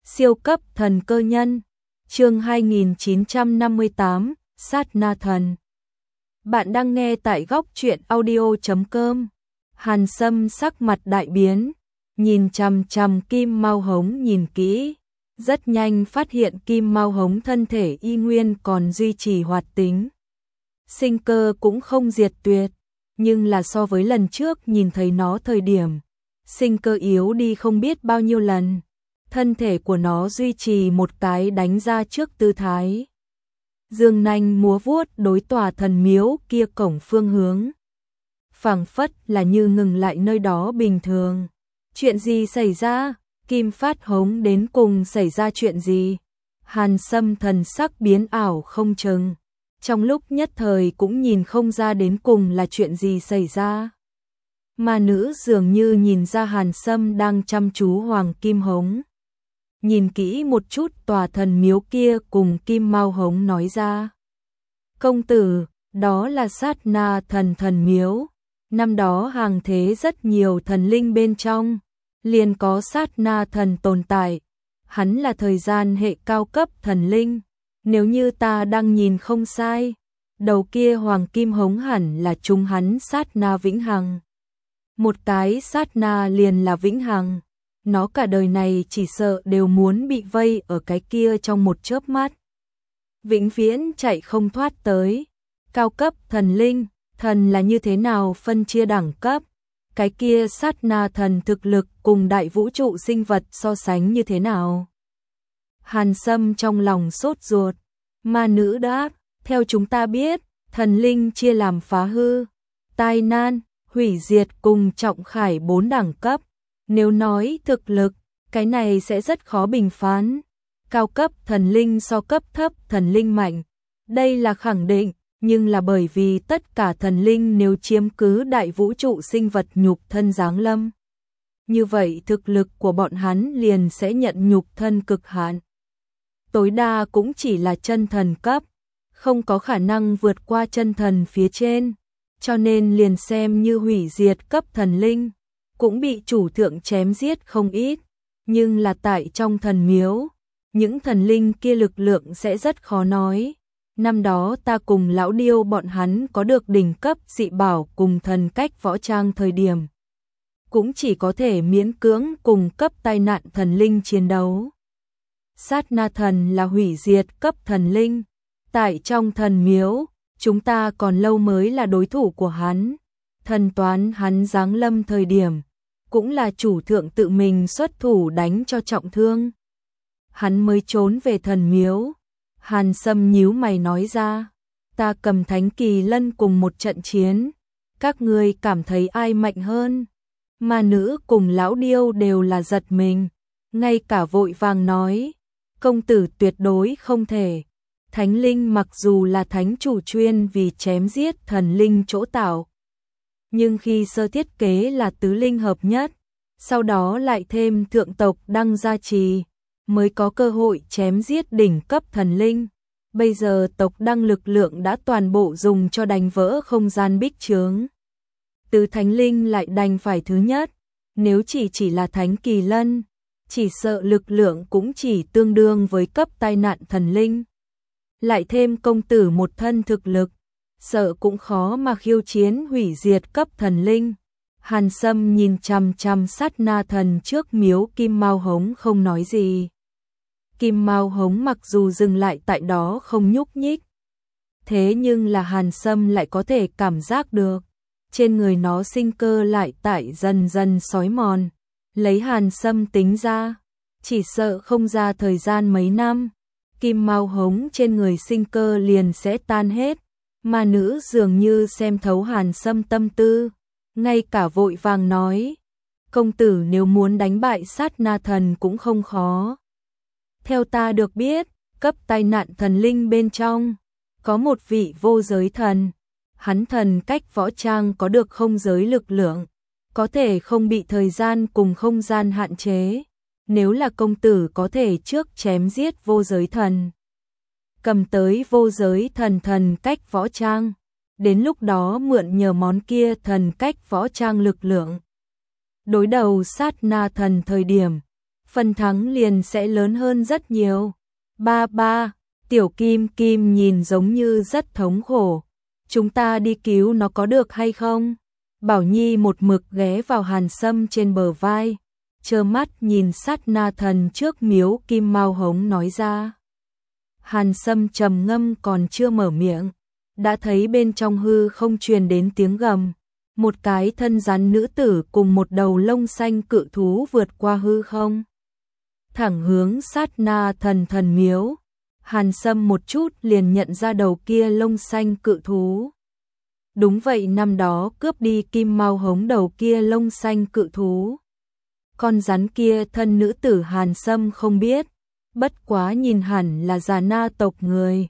Siêu cấp thần cơ nhân, chương 2958, sát na thần. Bạn đang nghe tại góc truyện audio.com. Hàn Sâm sắc mặt đại biến, nhìn chằm chằm Kim Mao Hống nhìn kỹ, rất nhanh phát hiện Kim Mao Hống thân thể y nguyên còn duy trì hoạt tính. Sinh cơ cũng không diệt tuyệt, nhưng là so với lần trước nhìn thấy nó thời điểm, sinh cơ yếu đi không biết bao nhiêu lần. Thân thể của nó duy trì một cái đánh ra trước tư thái. Dương nanh múa vuốt đối tòa thần miếu kia cổng phương hướng. Phảng phất là như ngừng lại nơi đó bình thường. Chuyện gì xảy ra? Kim Phát Hống đến cùng xảy ra chuyện gì? Hàn Sâm thần sắc biến ảo không chừng. Trong lúc nhất thời cũng nhìn không ra đến cùng là chuyện gì xảy ra. Mà nữ dường như nhìn ra Hàn Sâm đang chăm chú Hoàng Kim Hống. Nhìn kỹ một chút tòa thần miếu kia cùng Kim Mao Hống nói ra. Công tử, đó là sát na thần miếu. Năm đó hàng thế rất nhiều thần linh bên trong, liền có sát na thần tồn tại. Hắn là thời gian hệ cao cấp thần linh. Nếu như ta đang nhìn không sai, đầu kia Hoàng Kim Hống hẳn là chúng hắn sát na vĩnh hằng. Một cái sát na liền là vĩnh hằng. Nó cả đời này chỉ sợ đều muốn bị vây ở cái kia trong một chớp mắt. Vĩnh viễn chạy không thoát tới. Cao cấp thần linh, thần là như thế nào phân chia đẳng cấp? Cái kia sát na thần thực lực cùng đại vũ trụ sinh vật so sánh như thế nào? Hàn Sâm trong lòng sốt ruột. Ma nữ đáp, theo chúng ta biết, thần linh chia làm phá hư, tai nan, hủy diệt cùng trọng khải 4 đẳng cấp. Nếu nói thực lực, cái này sẽ rất khó bình phán. Cao cấp thần linh so cấp thấp thần linh mạnh. Đây là khẳng định, nhưng là bởi vì tất cả thần linh nếu chiếm cứ đại vũ trụ sinh vật nhục thân giáng lâm. Như vậy thực lực của bọn hắn liền sẽ nhận nhục thân cực hạn. Tối đa cũng chỉ là chân thần cấp, không có khả năng vượt qua chân thần phía trên. Cho nên liền xem như hủy diệt cấp thần linh, cũng bị chủ thượng chém giết không ít, nhưng là tại trong thần miếu, những thần linh kia lực lượng sẽ rất khó nói. Năm đó ta cùng lão điêu bọn hắn có được đỉnh cấp dị bảo cùng thần cách võ trang thời điểm, cũng chỉ có thể miễn cưỡng cùng cấp tai nạn thần linh chiến đấu. Sát na thần là hủy diệt cấp thần linh, tại trong thần miếu, chúng ta còn lâu mới là đối thủ của hắn. Thần toán hắn giáng lâm thời điểm, cũng là chủ thượng tự mình xuất thủ đánh cho trọng thương. Hắn mới trốn về thần miếu. Hàn Sâm nhíu mày nói ra, ta cầm thánh kỳ lân cùng một trận chiến, các ngươi cảm thấy ai mạnh hơn? Ma nữ cùng lão điêu đều là giật mình, ngay cả vội vàng nói, công tử tuyệt đối không thể. Thánh linh mặc dù là thánh chủ chuyên vì chém giết thần linh chỗ tạo, nhưng khi sơ thiết kế là tứ linh hợp nhất, sau đó lại thêm thượng tộc đăng gia trì, mới có cơ hội chém giết đỉnh cấp thần linh. Bây giờ tộc đăng lực lượng đã toàn bộ dùng cho đánh vỡ không gian bích chướng. Tứ thánh linh lại đành phải thứ nhất, nếu chỉ là thánh kỳ lân, chỉ sợ lực lượng cũng chỉ tương đương với cấp tai nạn thần linh. Lại thêm công tử một thân thực lực, sợ cũng khó mà khiêu chiến hủy diệt cấp thần linh. Hàn Sâm nhìn chằm chằm sát na thần trước miếu Kim Mao Hống không nói gì. Kim Mao Hống mặc dù dừng lại tại đó không nhúc nhích, thế nhưng là Hàn Sâm lại có thể cảm giác được, trên người nó sinh cơ lại tại dần dần xói mòn. Lấy Hàn Sâm tính ra, chỉ sợ không ra thời gian mấy năm, Kim Mao Hống trên người sinh cơ liền sẽ tan hết. Mà nữ dường như xem thấu Hàn Sâm tâm tư, ngay cả vội vàng nói, công tử nếu muốn đánh bại sát na thần cũng không khó. Theo ta được biết, cấp tai nạn thần linh bên trong, có một vị vô giới thần, hắn thần cách võ trang có được không giới lực lượng, có thể không bị thời gian cùng không gian hạn chế. Nếu là công tử có thể trước chém giết vô giới thần, cầm tới vô giới thần cách võ trang, đến lúc đó mượn nhờ món kia thần cách võ trang lực lượng, đối đầu sát na thần thời điểm, phần thắng liền sẽ lớn hơn rất nhiều. Ba ba, Tiểu Kim Kim nhìn giống như rất thống khổ. Chúng ta đi cứu nó có được hay không? Bảo Nhi một mực ghé vào Hàn Sâm trên bờ vai, trơ mắt nhìn Sát Na Thần trước miếu Kim Mao Hống nói ra. Hàn Sâm trầm ngâm còn chưa mở miệng, đã thấy bên trong hư không truyền đến tiếng gầm. Một cái thân rắn nữ tử cùng một đầu lông xanh cự thú vượt qua hư không, thẳng hướng Sát Na Thần thần miếu. Hàn Sâm một chút liền nhận ra đầu kia lông xanh cự thú. Đúng vậy, năm đó cướp đi Kim Mao Hống đầu kia lông xanh cự thú. Con rắn kia thân nữ tử Hàn Sâm không biết, bất quá nhìn hẳn là Già Na tộc người.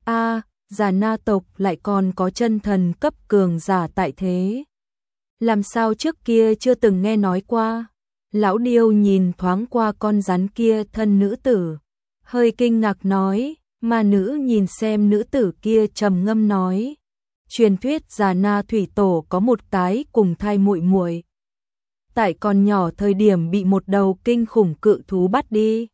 Già Na tộc lại còn có chân thần cấp cường giả tại thế. Làm sao trước kia chưa từng nghe nói qua? Lão Điêu nhìn thoáng qua con rắn kia thân nữ tử, hơi kinh ngạc nói, mà nữ nhìn xem nữ tử kia trầm ngâm nói. Truyền thuyết Già Na thủy tổ có một cái cùng thai muội muội, tại còn nhỏ thời điểm bị một đầu kinh khủng cự thú bắt đi.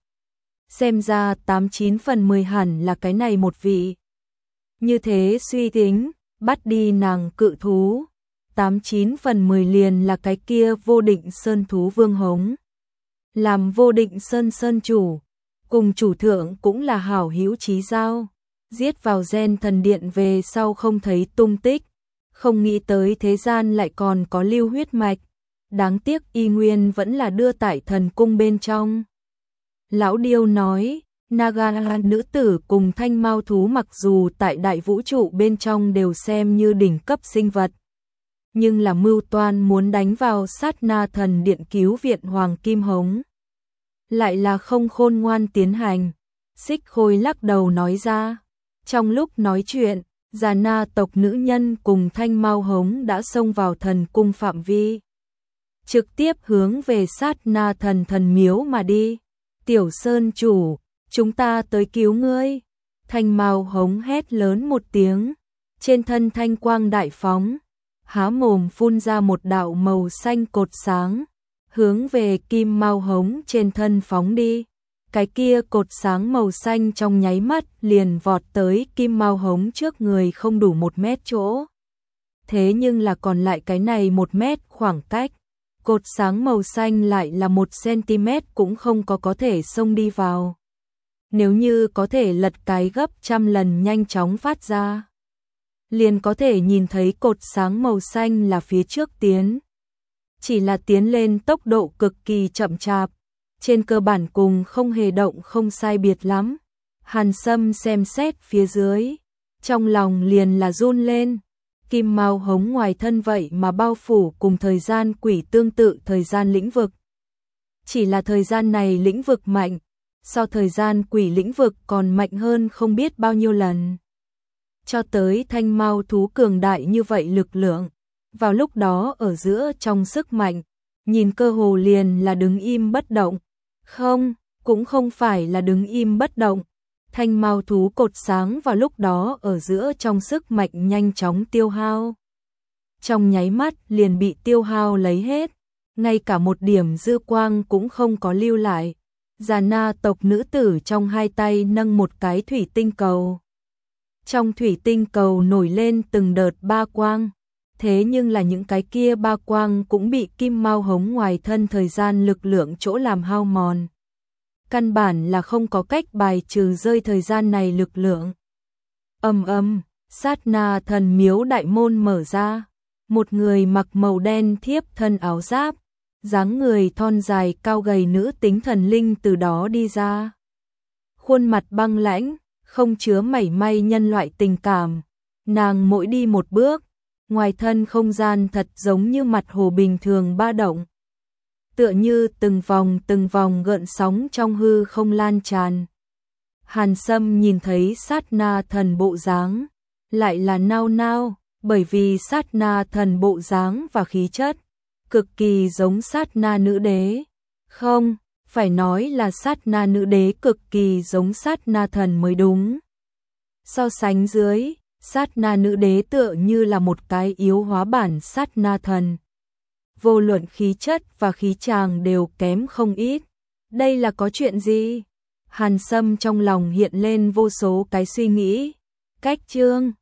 Xem ra 89 phần 10 hẳn là cái này một vị. Như thế suy tính, bắt đi nàng cự thú, 89 phần 10 liền là cái kia Vô Định Sơn thú vương Hống. Làm Vô Định Sơn sơn chủ, cùng chủ thượng cũng là hảo hữu chí giao. Giết vào gen thần điện về sau không thấy tung tích, không nghĩ tới thế gian lại còn có lưu huyết mạch. Đáng tiếc y nguyên vẫn là đưa tại thần cung bên trong. Lão Điêu nói, Naga nữ tử cùng thanh mao thú mặc dù tại đại vũ trụ bên trong đều xem như đỉnh cấp sinh vật, nhưng là mưu toan muốn đánh vào Sát Na thần điện cứu viện Hoàng Kim Hống, lại là không khôn ngoan tiến hành. Xích Khôi lắc đầu nói ra. Trong lúc nói chuyện, Già Na tộc nữ nhân cùng thanh mao hống đã xông vào thần cung phạm vi, trực tiếp hướng về Sát Na thần thần miếu mà đi. Tiểu Sơn chủ, chúng ta tới cứu ngươi. Thanh mao hống hét lớn một tiếng, trên thân thanh quang đại phóng, há mồm phun ra một đạo màu xanh cột sáng, hướng về Kim Mao Hống trên thân phóng đi. Cái kia cột sáng màu xanh trong nháy mắt liền vọt tới Kim Mao Hống trước người không đủ 1 mét chỗ. Thế nhưng là còn lại cái này 1 mét khoảng cách, cột sáng màu xanh lại là 1 cm cũng không có thể xông đi vào. Nếu như có thể lật cái gấp trăm lần nhanh chóng phát ra, liền có thể nhìn thấy cột sáng màu xanh là phía trước tiến. Chỉ là tiến lên tốc độ cực kỳ chậm chạp, trên cơ bản cùng không hề động không sai biệt lắm. Hàn Sâm xem xét phía dưới, trong lòng liền là run lên. Kim Mao Hống ngoài thân vậy mà bao phủ cùng thời gian quỷ tương tự thời gian lĩnh vực. Chỉ là thời gian này lĩnh vực mạnh, so thời gian quỷ lĩnh vực còn mạnh hơn không biết bao nhiêu lần. Cho tới thanh mao thú cường đại như vậy lực lượng, vào lúc đó ở giữa trong sức mạnh, nhìn cơ hồ liền là đứng im bất động. Không, cũng không phải là đứng im bất động. Thanh mao thú cột sáng vào lúc đó ở giữa trong sức mạnh nhanh chóng tiêu hao. Trong nháy mắt liền bị tiêu hao lấy hết, ngay cả một điểm dư quang cũng không có lưu lại. Già Na tộc nữ tử trong hai tay nâng một cái thủy tinh cầu. Trong thủy tinh cầu nổi lên từng đợt ba quang, thế nhưng là những cái kia ba quang cũng bị Kim Mao Hống ngoài thân thời gian lực lượng chỗ làm hao mòn. Căn bản là không có cách bài trừ rơi thời gian này lực lượng. Sát na thần miếu đại môn mở ra, một người mặc màu đen thiếp thân áo giáp, dáng người thon dài cao gầy nữ tính thần linh từ đó đi ra. Khuôn mặt băng lãnh, không chứa mảy may nhân loại tình cảm. Nàng mỗi đi một bước, ngoài thân không gian thật giống như mặt hồ bình thường ba động. Tựa như từng vòng gợn sóng trong hư không lan tràn. Hàn Sâm nhìn thấy sát na thần bộ dáng, lại là nao nao, bởi vì sát na thần bộ dáng và khí chất cực kỳ giống sát na nữ đế. Không, phải nói là sát na nữ đế cực kỳ giống sát na thần mới đúng. So sánh dưới, sát na nữ đế tựa như là một cái yếu hóa bản sát na thần. Vô luận khí chất và khí tràng đều kém không ít. Đây là có chuyện gì? Hàn Sâm trong lòng hiện lên vô số cái suy nghĩ. Cách Trương